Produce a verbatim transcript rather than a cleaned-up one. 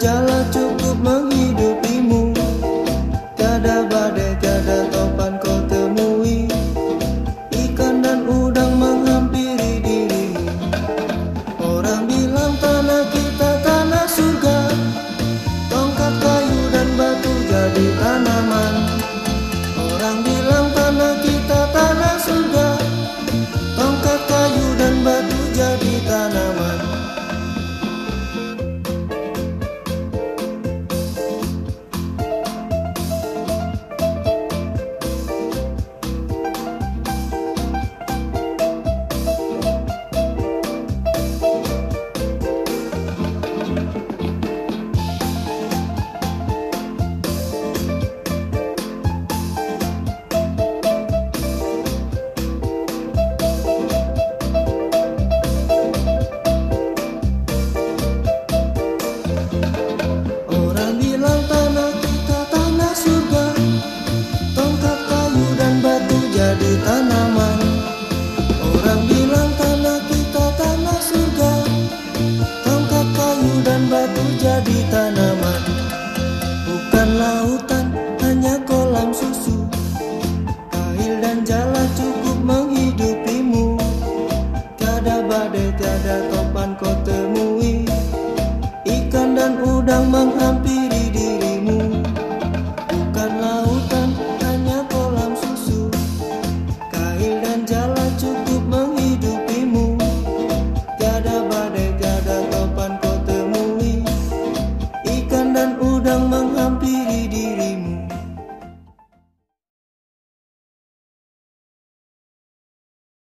jala cukup menghidupimu. Tiada badai, tiada topan kau temui. Ikan dan udang menghampiri dirimu. Orang bilang tanah kita tanah surga. Tongkat kayu dan batu jadi tanaman. Orang bilang tanah kita tanah surga. Tongkat kayu dan batu jadi tanaman. Jadi tanaman. Orang bilang tanah kita tanah surga. Tongkat kayu dan batu jadi tanaman. Bukan lautan, hanya kolam susu. Air dan jala cukup menghidupimu. Tiada badai, tiada topan kau temui. Ikan dan udang menghampiri dirimu. Bukan lautan, hanya kolam susu. Air dan jala cukup menghidupimu. Tiada badai.